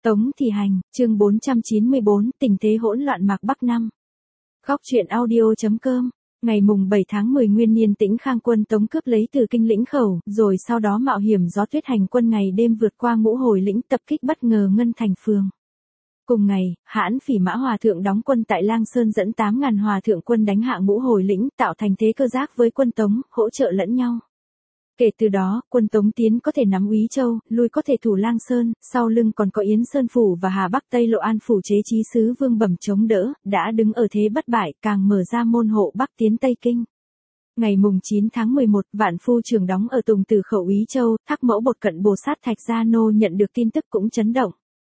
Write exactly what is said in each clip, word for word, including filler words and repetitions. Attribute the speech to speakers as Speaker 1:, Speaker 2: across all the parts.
Speaker 1: Tống Thị Hành, chương bốn trăm chín mươi bốn, tình thế hỗn loạn mạc Bắc năm. Góc truyện audio.com, ngày mùng bảy tháng mười Nguyên Niên Tĩnh Khang quân Tống cướp lấy từ Kinh Lĩnh Khẩu, rồi sau đó mạo hiểm gió tuyết hành quân ngày đêm vượt qua Ngũ Hồi Lĩnh tập kích bất ngờ Ngân Thành Phường. Cùng ngày, Hãn Phỉ Mã Hòa Thượng đóng quân tại Lang Sơn dẫn tám ngàn Hòa Thượng quân đánh hạ Ngũ Hồi Lĩnh, tạo thành thế cơ giác với quân Tống, hỗ trợ lẫn nhau. Kể từ đó, quân Tống tiến có thể nắm Úy Châu, lui có thể thủ Lang Sơn, sau lưng còn có Yến Sơn Phủ và Hà Bắc Tây Lộ An Phủ chế chí sứ Vương Bẩm chống đỡ, đã đứng ở thế bất bại, càng mở ra môn hộ Bắc tiến Tây Kinh. Ngày mùng chín tháng mười một, Vạn Phu Trường đóng ở Tùng Tử Khẩu Úy Châu, Thác Mẫu Bột Cận Bồ Sát Thạch Gia Nô nhận được tin tức cũng chấn động.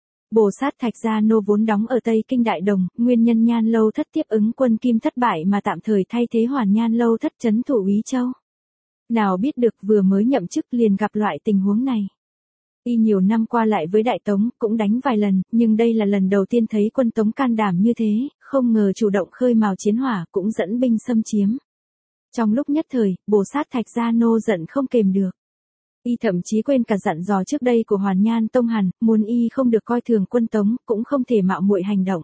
Speaker 1: Bồ Sát Thạch Gia Nô vốn đóng ở Tây Kinh Đại Đồng, nguyên nhân Nhan Lâu Thất tiếp ứng quân Kim thất bại mà tạm thời thay thế Hoàn Nhan Lâu Thất trấn thủ Úy Châu. Nào biết được vừa mới nhậm chức liền gặp loại tình huống này. Y nhiều năm qua lại với Đại Tống, cũng đánh vài lần, nhưng đây là lần đầu tiên thấy quân Tống can đảm như thế, không ngờ chủ động khơi mào chiến hỏa, cũng dẫn binh xâm chiếm. Trong lúc nhất thời, Bồ Sát Thạch Gia Nô giận không kềm được. Y thậm chí quên cả dặn dò trước đây của Hoàn Nhan Tông Hàn, muốn y không được coi thường quân Tống, cũng không thể mạo muội hành động.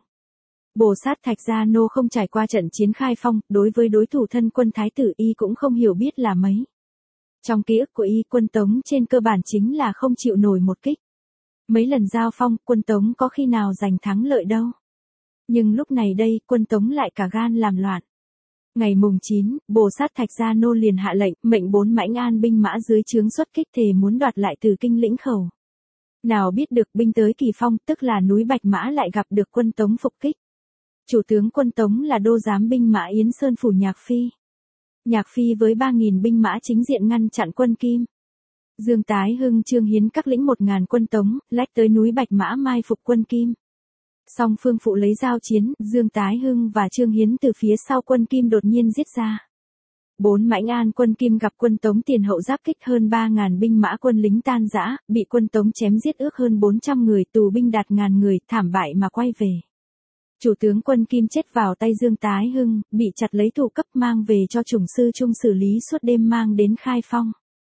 Speaker 1: Bồ Sát Thạch Gia Nô không trải qua trận chiến khai phong, đối với đối thủ thân quân Thái tử y cũng không hiểu biết là mấy. Trong ký ức của y, quân Tống trên cơ bản chính là không chịu nổi một kích. Mấy lần giao phong, quân Tống có khi nào giành thắng lợi đâu. Nhưng lúc này đây, quân Tống lại cả gan làm loạn. Ngày mùng chín, Bồ Sát Thạch Gia Nô liền hạ lệnh, mệnh bốn mãnh an binh mã dưới trướng xuất kích thề muốn đoạt lại từ Kinh Lĩnh Khẩu. Nào biết được binh tới Kỳ Phong, tức là núi Bạch Mã lại gặp được quân Tống phục kích. Chủ tướng quân Tống là đô giám binh mã Yến Sơn Phủ Nhạc Phi. Nhạc Phi với ba nghìn binh mã chính diện ngăn chặn quân Kim. Dương Tái Hưng Trương Hiến các lĩnh một ngàn quân Tống, lách tới núi Bạch Mã mai phục quân Kim. Song phương phụ lấy giao chiến, Dương Tái Hưng và Trương Hiến từ phía sau quân Kim đột nhiên giết ra. Bốn mãnh an quân Kim gặp quân Tống tiền hậu giáp kích hơn ba ngàn binh mã quân lính tan rã, bị quân Tống chém giết ước hơn bốn trăm người, tù binh đạt ngàn người, thảm bại mà quay về. Chủ tướng quân Kim chết vào tay Dương Tái Hưng, bị chặt lấy tù cấp mang về cho Chủng Sư Trung xử lý suốt đêm mang đến Khai Phong.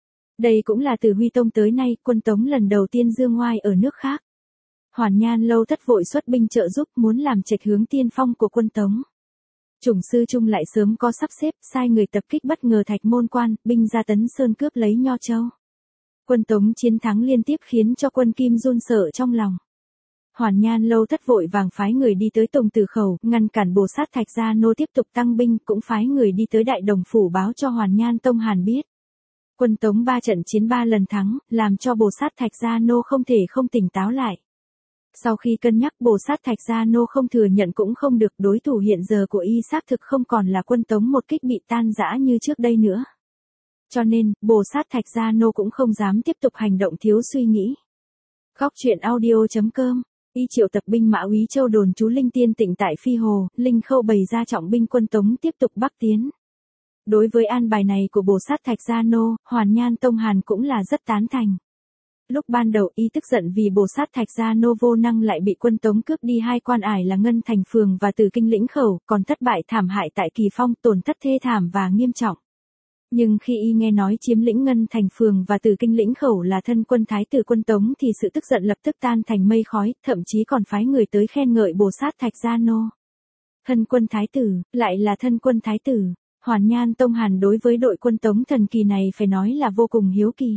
Speaker 1: Đây cũng là từ Huy Tông tới nay, quân Tống lần đầu tiên dương ngoai ở nước khác. Hoàn Nhan Lâu Thất vội xuất binh trợ giúp, muốn làm trạch hướng tiên phong của quân Tống. Chủng Sư Trung lại sớm có sắp xếp, sai người tập kích bất ngờ Thạch Môn Quan, binh ra Tấn Sơn cướp lấy Nho Châu. Quân Tống chiến thắng liên tiếp khiến cho quân Kim run sợ trong lòng. Hoàn Nhan Lâu Thất vội vàng phái người đi tới Tùng Tử Khẩu, ngăn cản Bồ Sát Thạch Gia Nô tiếp tục tăng binh, cũng phái người đi tới Đại Đồng Phủ báo cho Hoàn Nhan Tông Hàn biết. Quân Tống ba trận chiến ba lần thắng, làm cho Bồ Sát Thạch Gia Nô không thể không tỉnh táo lại. Sau khi cân nhắc, Bồ Sát Thạch Gia Nô không thừa nhận cũng không được, đối thủ hiện giờ của y xác thực không còn là quân Tống một kích bị tan rã như trước đây nữa. Cho nên, Bồ Sát Thạch Gia Nô cũng không dám tiếp tục hành động thiếu suy nghĩ. Góc truyện audio.com, y triệu tập binh mã Úy Châu đồn trú Linh Tiên Tịnh tại Phi Hồ, Linh Khâu bày ra trọng binh quân Tống tiếp tục bắc tiến. Đối với an bài này của Bồ Sát Thạch Gia Nô, Hoàn Nhan Tông Hàn cũng là rất tán thành. Lúc ban đầu y tức giận vì Bồ Sát Thạch Gia Nô vô năng lại bị quân Tống cướp đi hai quan ải là Ngân Thành Phường và Từ Kinh Lĩnh Khẩu, còn thất bại thảm hại tại Kỳ Phong, tổn thất thê thảm và nghiêm trọng. Nhưng khi y nghe nói chiếm lĩnh Ngân Thành Phường và Từ Kinh Lĩnh Khẩu là thân quân Thái tử quân Tống thì sự tức giận lập tức tan thành mây khói, thậm chí còn phái người tới khen ngợi Bồ Sát Thạch Gia Nô. Thân quân Thái tử, lại là thân quân Thái tử, Hoàn Nhan Tông Hàn đối với đội quân Tống thần kỳ này phải nói là vô cùng hiếu kỳ.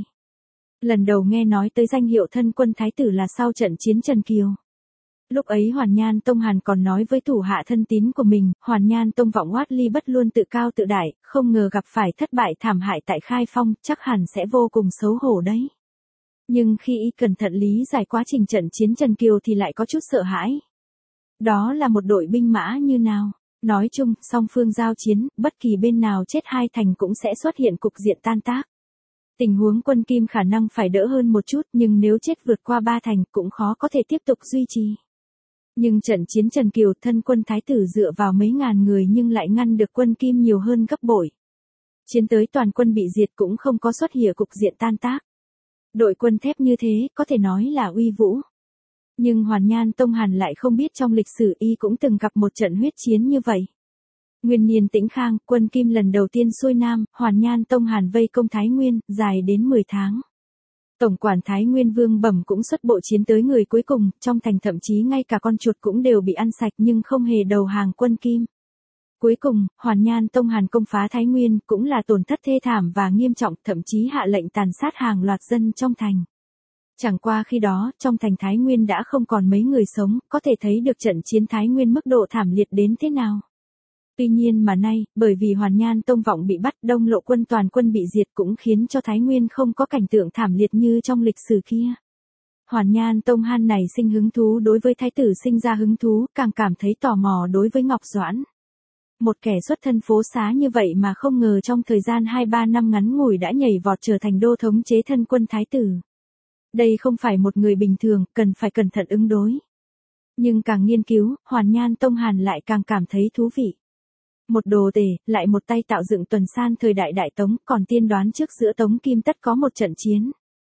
Speaker 1: Lần đầu nghe nói tới danh hiệu thân quân Thái tử là sau trận chiến Trần Kiều. Lúc ấy Hoàn Nhan Tông Hàn còn nói với thủ hạ thân tín của mình, Hoàn Nhan Tông Vọng Oát Ly Bất luôn tự cao tự đại, không ngờ gặp phải thất bại thảm hại tại Khai Phong, chắc hẳn sẽ vô cùng xấu hổ đấy. Nhưng khi y cẩn thận lý giải quá trình trận chiến Trần Kiều thì lại có chút sợ hãi. Đó là một đội binh mã như nào? Nói chung, song phương giao chiến, bất kỳ bên nào chết hai thành cũng sẽ xuất hiện cục diện tan tác. Tình huống quân Kim khả năng phải đỡ hơn một chút, nhưng nếu chết vượt qua ba thành cũng khó có thể tiếp tục duy trì. Nhưng trận chiến Trần Kiều, thân quân Thái tử dựa vào mấy ngàn người nhưng lại ngăn được quân Kim nhiều hơn gấp bội. Chiến tới toàn quân bị diệt cũng không có xuất hiện cục diện tan tác. Đội quân thép như thế, có thể nói là uy vũ. Nhưng Hoàn Nhan Tông Hàn lại không biết trong lịch sử y cũng từng gặp một trận huyết chiến như vậy. Nguyên Niên Tĩnh Khang, quân Kim lần đầu tiên xuôi Nam, Hoàn Nhan Tông Hàn vây công Thái Nguyên, dài đến mười tháng. Tổng quản Thái Nguyên Vương Bẩm cũng xuất bộ chiến tới người cuối cùng, trong thành thậm chí ngay cả con chuột cũng đều bị ăn sạch nhưng không hề đầu hàng quân Kim. Cuối cùng, Hoàn Nhan Tông Hàn công phá Thái Nguyên cũng là tổn thất thê thảm và nghiêm trọng, thậm chí hạ lệnh tàn sát hàng loạt dân trong thành. Chẳng qua khi đó, trong thành Thái Nguyên đã không còn mấy người sống, có thể thấy được trận chiến Thái Nguyên mức độ thảm liệt đến thế nào. Tuy nhiên mà nay, bởi vì Hoàn Nhan Tông vọng bị bắt, Đông Lộ quân toàn quân bị diệt cũng khiến cho Thái Nguyên không có cảnh tượng thảm liệt như trong lịch sử kia. Hoàn Nhan Tông Han này sinh hứng thú đối với thái tử sinh ra hứng thú, càng cảm thấy tò mò đối với Ngọc Doãn. Một kẻ xuất thân phố xá như vậy mà không ngờ trong thời gian hai ba năm ngắn ngủi đã nhảy vọt trở thành đô thống chế thân quân thái tử. Đây không phải một người bình thường, cần phải cẩn thận ứng đối. Nhưng càng nghiên cứu, Hoàn Nhan Tông Hàn lại càng cảm thấy thú vị. Một đồ tể, lại một tay tạo dựng tuần san thời đại Đại Tống, còn tiên đoán trước giữa Tống Kim tất có một trận chiến.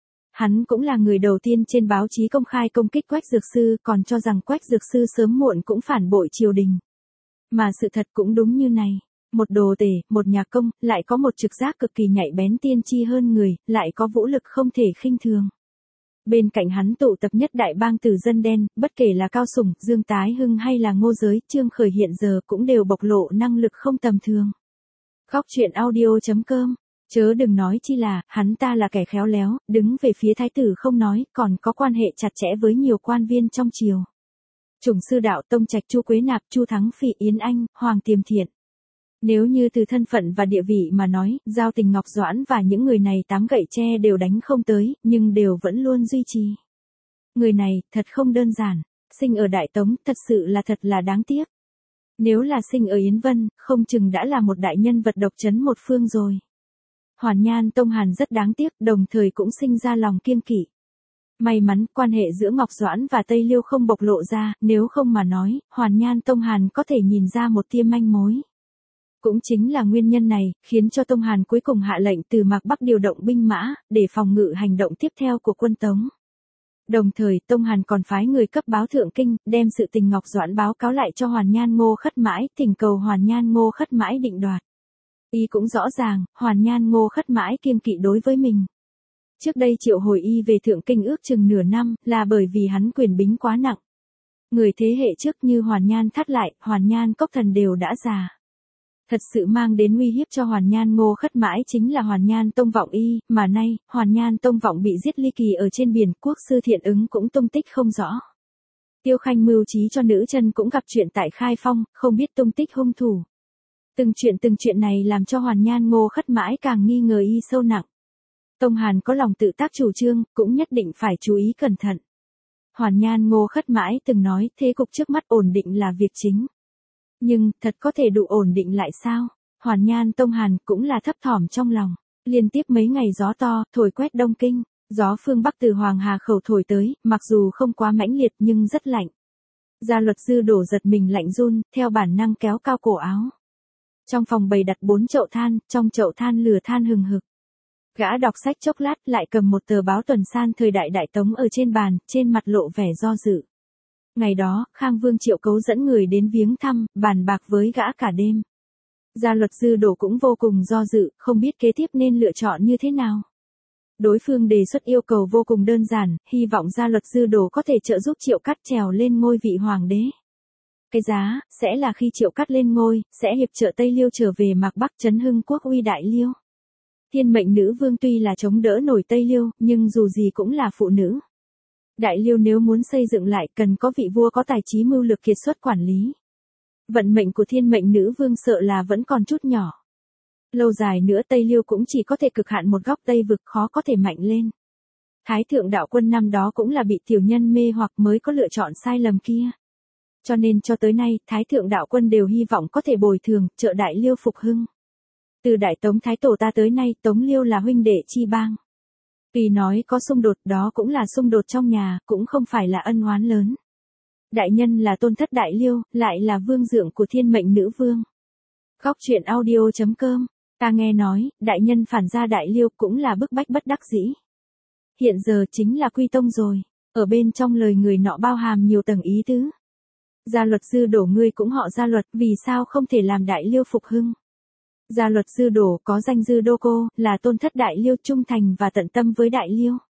Speaker 1: Hắn cũng là người đầu tiên trên báo chí công khai công kích Quách Dược Sư, còn cho rằng Quách Dược Sư sớm muộn cũng phản bội triều đình. Mà sự thật cũng đúng như này. Một đồ tể, một nhà công, lại có một trực giác cực kỳ nhạy bén tiên tri hơn người, lại có vũ lực không thể khinh thường. Bên cạnh hắn tụ tập nhất đại bang tử dân đen, bất kể là Cao Sủng, Dương Tái Hưng hay là Ngô Giới, Trương Khởi hiện giờ cũng đều bộc lộ năng lực không tầm thường. Khóc chuyện audio chấm com, chớ đừng nói chi là, hắn ta là kẻ khéo léo, đứng về phía thái tử không nói, còn có quan hệ chặt chẽ với nhiều quan viên trong triều. Chủng sư đạo Tông Trạch Chu Quế Nạp, Chu Thắng Phỉ, Yến Anh, Hoàng Tiềm Thiện. Nếu như từ thân phận và địa vị mà nói, giao tình Ngọc Doãn và những người này tám gậy tre đều đánh không tới, nhưng đều vẫn luôn duy trì. Người này, thật không đơn giản, sinh ở Đại Tống, thật sự là thật là đáng tiếc. Nếu là sinh ở Yến Vân, không chừng đã là một đại nhân vật độc chấn một phương rồi. Hoàn Nhan Tông Hàn rất đáng tiếc, đồng thời cũng sinh ra lòng kiêng kỵ. May mắn, quan hệ giữa Ngọc Doãn và Tây Liêu không bộc lộ ra, nếu không mà nói, Hoàn Nhan Tông Hàn có thể nhìn ra một tia manh mối. Cũng chính là nguyên nhân này, khiến cho Tông Hàn cuối cùng hạ lệnh từ Mạc Bắc điều động binh mã, để phòng ngự hành động tiếp theo của quân Tống. Đồng thời, Tông Hàn còn phái người cấp báo Thượng Kinh, đem sự tình Ngọc Doãn báo cáo lại cho Hoàn Nhan Ngô Khất Mãi, thỉnh cầu Hoàn Nhan Ngô Khất Mãi định đoạt. Y cũng rõ ràng, Hoàn Nhan Ngô Khất Mãi kiêng kỵ đối với mình. Trước đây triệu hồi y về Thượng Kinh ước chừng nửa năm, là bởi vì hắn quyền bính quá nặng. Người thế hệ trước như Hoàn Nhan Thắt Lại, Hoàn Nhan Cốc Thần đều đã già. Thật sự mang đến uy hiếp cho Hoàn Nhan Ngô Khất Mãi chính là Hoàn Nhan Tông Vọng y, mà nay, Hoàn Nhan Tông Vọng bị giết ly kỳ ở trên biển, quốc sư Thiện Ứng cũng tung tích không rõ. Tiêu Khanh mưu trí cho nữ chân cũng gặp chuyện tại Khai Phong, không biết tung tích hung thủ. Từng chuyện từng chuyện này làm cho Hoàn Nhan Ngô Khất Mãi càng nghi ngờ y sâu nặng. Tông Hàn có lòng tự tác chủ trương, cũng nhất định phải chú ý cẩn thận. Hoàn Nhan Ngô Khất Mãi từng nói, thế cục trước mắt ổn định là việc chính. Nhưng, thật có thể đủ ổn định lại sao? Hoàn Nhan Tông Hàn cũng là thấp thỏm trong lòng. Liên tiếp mấy ngày gió to, thổi quét Đông Kinh. Gió phương Bắc từ Hoàng Hà Khẩu thổi tới, mặc dù không quá mãnh liệt nhưng rất lạnh. Gia Luật Dư đổ giật mình lạnh run, theo bản năng kéo cao cổ áo. Trong phòng bày đặt bốn chậu than, trong chậu than lửa than hừng hực. Gã đọc sách chốc lát lại cầm một tờ báo tuần san thời đại Đại Tống ở trên bàn, trên mặt lộ vẻ do dự. Ngày đó, Khang Vương Triệu Cấu dẫn người đến viếng thăm, bàn bạc với gã cả đêm. Gia Luật Dư Đổ cũng vô cùng do dự, không biết kế tiếp nên lựa chọn như thế nào. Đối phương đề xuất yêu cầu vô cùng đơn giản, hy vọng Gia Luật Dư Đổ có thể trợ giúp Triệu Cắt trèo lên ngôi vị hoàng đế. Cái giá, sẽ là khi Triệu Cắt lên ngôi, sẽ hiệp trợ Tây Liêu trở về Mạc Bắc trấn hưng quốc uy Đại Liêu. Thiên mệnh nữ vương tuy là chống đỡ nổi Tây Liêu, nhưng dù gì cũng là phụ nữ. Đại Liêu nếu muốn xây dựng lại cần có vị vua có tài trí mưu lược kiệt xuất quản lý. Vận mệnh của thiên mệnh nữ vương sợ là vẫn còn chút nhỏ. Lâu dài nữa Tây Liêu cũng chỉ có thể cực hạn một góc Tây vực, khó có thể mạnh lên. Thái thượng đạo quân năm đó cũng là bị tiểu nhân mê hoặc mới có lựa chọn sai lầm kia. Cho nên cho tới nay, Thái thượng đạo quân đều hy vọng có thể bồi thường, trợ Đại Liêu phục hưng. Từ Đại Tống Thái Tổ ta tới nay, Tống Liêu là huynh đệ chi bang. Tuy nói có xung đột, đó cũng là xung đột trong nhà, cũng không phải là ân oán lớn. Đại nhân là tôn thất Đại Liêu, lại là vương dượng của thiên mệnh nữ vương. Khóc chuyện audio chấm com, ta nghe nói, đại nhân phản ra Đại Liêu cũng là bức bách bất đắc dĩ. Hiện giờ chính là quy tông rồi, ở bên trong lời người nọ bao hàm nhiều tầng ý tứ. Gia Luật Dư Đổ ngươi cũng họ Gia Luật, vì sao không thể làm Đại Liêu phục hưng? Gia Luật Dư Đổ có danh Dư Đô Cô, là tôn thất Đại Liêu trung thành và tận tâm với Đại Liêu.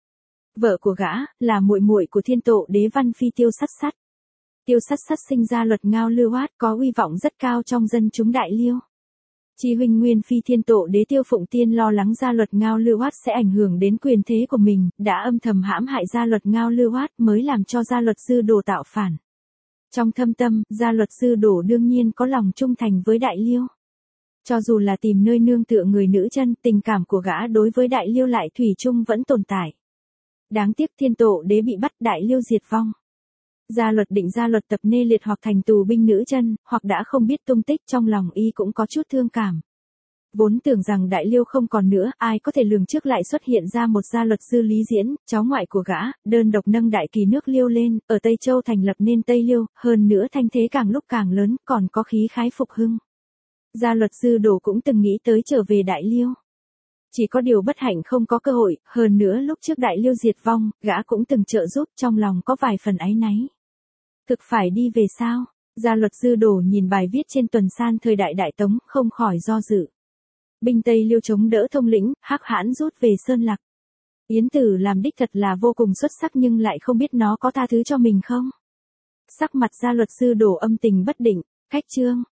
Speaker 1: Vợ của gã, là muội muội của thiên tổ đế văn phi Tiêu Sắt Sắt. Tiêu Sắt Sắt sinh ra Luật Ngao Lưu Hoát có uy vọng rất cao trong dân chúng Đại Liêu. Chi huynh nguyên phi thiên tổ đế Tiêu Phụng Tiên lo lắng gia Luật Ngao Lưu Hoát sẽ ảnh hưởng đến quyền thế của mình, đã âm thầm hãm hại gia Luật Ngao Lưu Hoát mới làm cho gia Luật Dư Đồ tạo phản. Trong thâm tâm, gia Luật Dư Đồ đương nhiên có lòng trung thành với Đại Liêu. Cho dù là tìm nơi nương tựa người nữ chân, tình cảm của gã đối với Đại Liêu lại thủy chung vẫn tồn tại. Đáng tiếc thiên tổ đế bị bắt, Đại Liêu diệt vong. Gia Luật Định Gia Luật Tập nê liệt hoặc thành tù binh nữ chân, hoặc đã không biết tung tích, trong lòng y cũng có chút thương cảm. Vốn tưởng rằng Đại Liêu không còn nữa, ai có thể lường trước lại xuất hiện ra một Gia Luật Dư Lý Diễn, cháu ngoại của gã, đơn độc nâng đại kỳ nước Liêu lên, ở Tây Châu thành lập nên Tây Liêu, hơn nữa thanh thế càng lúc càng lớn, còn có khí khái phục hưng. Gia Luật Dư Đồ cũng từng nghĩ tới trở về Đại Liêu. Chỉ có điều bất hạnh không có cơ hội, hơn nữa lúc trước Đại Liêu diệt vong, gã cũng từng trợ giúp, trong lòng có vài phần áy náy. Thực phải đi về sao? Gia Luật Dư Đồ nhìn bài viết trên tuần san thời đại Đại Tống, không khỏi do dự. Binh Tây Liêu chống đỡ thông lĩnh, hắc hãn rút về Sơn Lạc. Yến Tử làm đích thật là vô cùng xuất sắc nhưng lại không biết nó có tha thứ cho mình không? Sắc mặt Gia Luật Dư Đồ âm tình bất định, cách chương.